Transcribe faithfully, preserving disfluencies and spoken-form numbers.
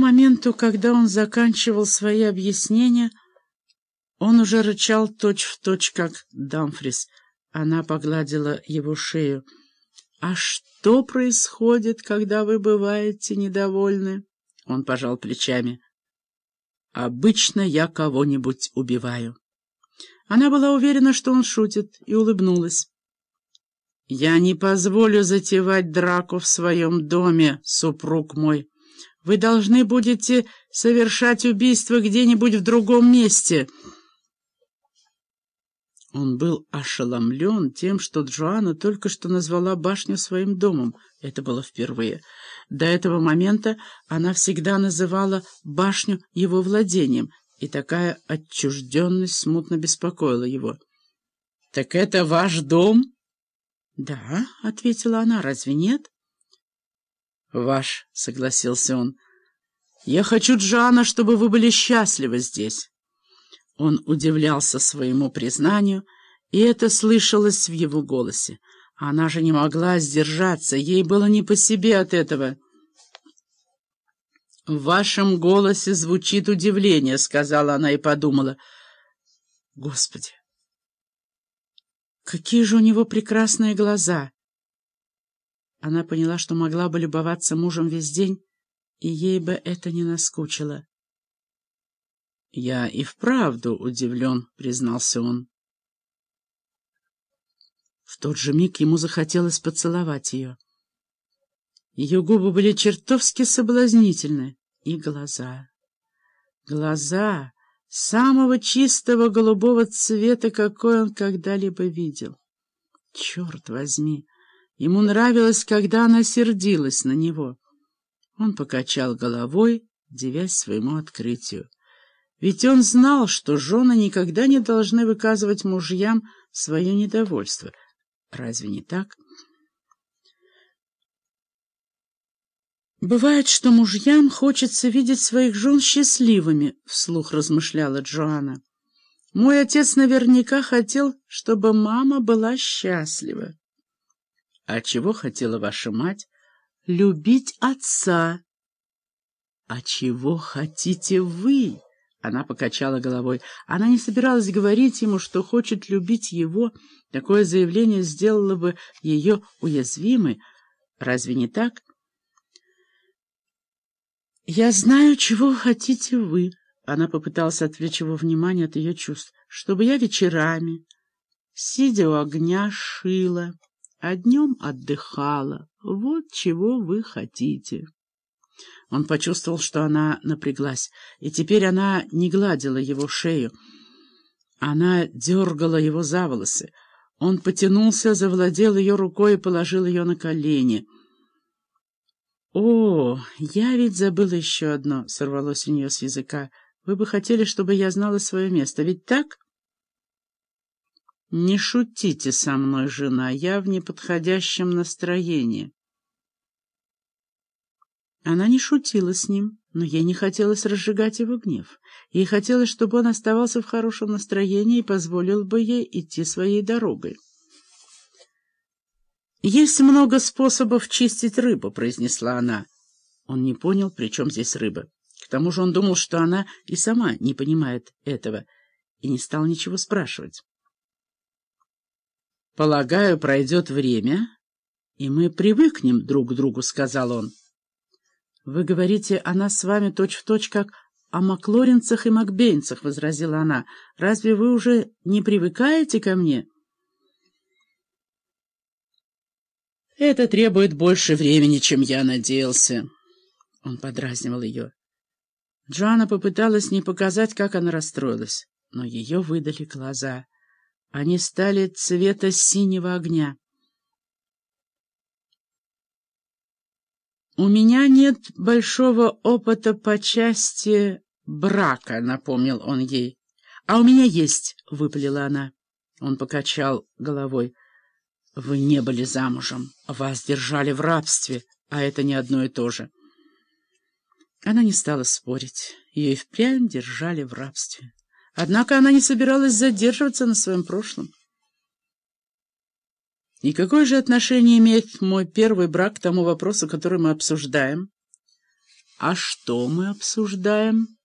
моменту, когда он заканчивал свои объяснения, он уже рычал точь-в-точь, как Дамфрис. Она погладила его шею. «А что происходит, когда вы бываете недовольны?» Он пожал плечами. «Обычно я кого-нибудь убиваю». Она была уверена, что он шутит, и улыбнулась. «Я не позволю затевать драку в своем доме, супруг мой. Вы должны будете совершать убийство где-нибудь в другом месте». Он был ошеломлен тем, что Джоанна только что назвала башню своим домом. Это было впервые. До этого момента она всегда называла башню его владением, и такая отчужденность смутно беспокоила его. «Так это ваш дом?» «Да», — ответила она, — «разве нет?» «Ваш», — согласился он. «Я хочу, Джоанна, чтобы вы были счастливы здесь». Он удивлялся своему признанию, и это слышалось в его голосе. Она же не могла сдержаться, ей было не по себе от этого. «В вашем голосе звучит удивление», — сказала она и подумала. «Господи, какие же у него прекрасные глаза!» Она поняла, что могла бы любоваться мужем весь день, и ей бы это не наскучило. «Я и вправду удивлен», — признался он. В тот же миг ему захотелось поцеловать ее. Ее губы были чертовски соблазнительны, и глаза. Глаза самого чистого голубого цвета, какой он когда-либо видел. Черт возьми! Ему нравилось, когда она сердилась на него. Он покачал головой, дивясь своему открытию. Ведь он знал, что жены никогда не должны выказывать мужьям свое недовольство. Разве не так? «Бывает, что мужьям хочется видеть своих жен счастливыми», — вслух размышляла Джоанна. «Мой отец наверняка хотел, чтобы мама была счастлива». «А чего хотела ваша мать?» «Любить отца». «А чего хотите вы?» Она покачала головой. Она не собиралась говорить ему, что хочет любить его. Такое заявление сделало бы ее уязвимой. Разве не так? «Я знаю, чего хотите вы». Она попыталась отвлечь его внимание от ее чувств. «Чтобы я вечерами, сидя у огня, шила, а днем отдыхала. Вот чего вы хотите». Он почувствовал, что она напряглась, и теперь она не гладила его шею. Она дергала его за волосы. Он потянулся, завладел ее рукой и положил ее на колени. «О, я ведь забыла еще одно», — сорвалось у нее с языка. «Вы бы хотели, чтобы я знала свое место, ведь так?» «Не шутите со мной, жена, я в неподходящем настроении». Она не шутила с ним, но ей не хотелось разжигать его гнев. Ей хотелось, чтобы он оставался в хорошем настроении и позволил бы ей идти своей дорогой. «Есть много способов чистить рыбу», — произнесла она. Он не понял, при чем здесь рыба. К тому же он думал, что она и сама не понимает этого, и не стал ничего спрашивать. «Полагаю, пройдет время, и мы привыкнем друг к другу», — сказал он. «Вы говорите о нас с вами точь-в-точь, как о маклоринцах и макбейнцах», — возразила она. «Разве вы уже не привыкаете ко мне?» «Это требует больше времени, чем я надеялся». Он подразнивал ее. Джоанна попыталась не показать, как она расстроилась, но ее выдали глаза. Они стали цвета синего огня. «У меня нет большого опыта по части брака», — напомнил он ей. «А у меня есть», — выпалила она. Он покачал головой. «Вы не были замужем, вас держали в рабстве, а это не одно и то же». Она не стала спорить, ее и впрямь держали в рабстве. Однако она не собиралась задерживаться на своем прошлом. «И какое же отношение имеет мой первый брак к тому вопросу, который мы обсуждаем?» А что мы обсуждаем?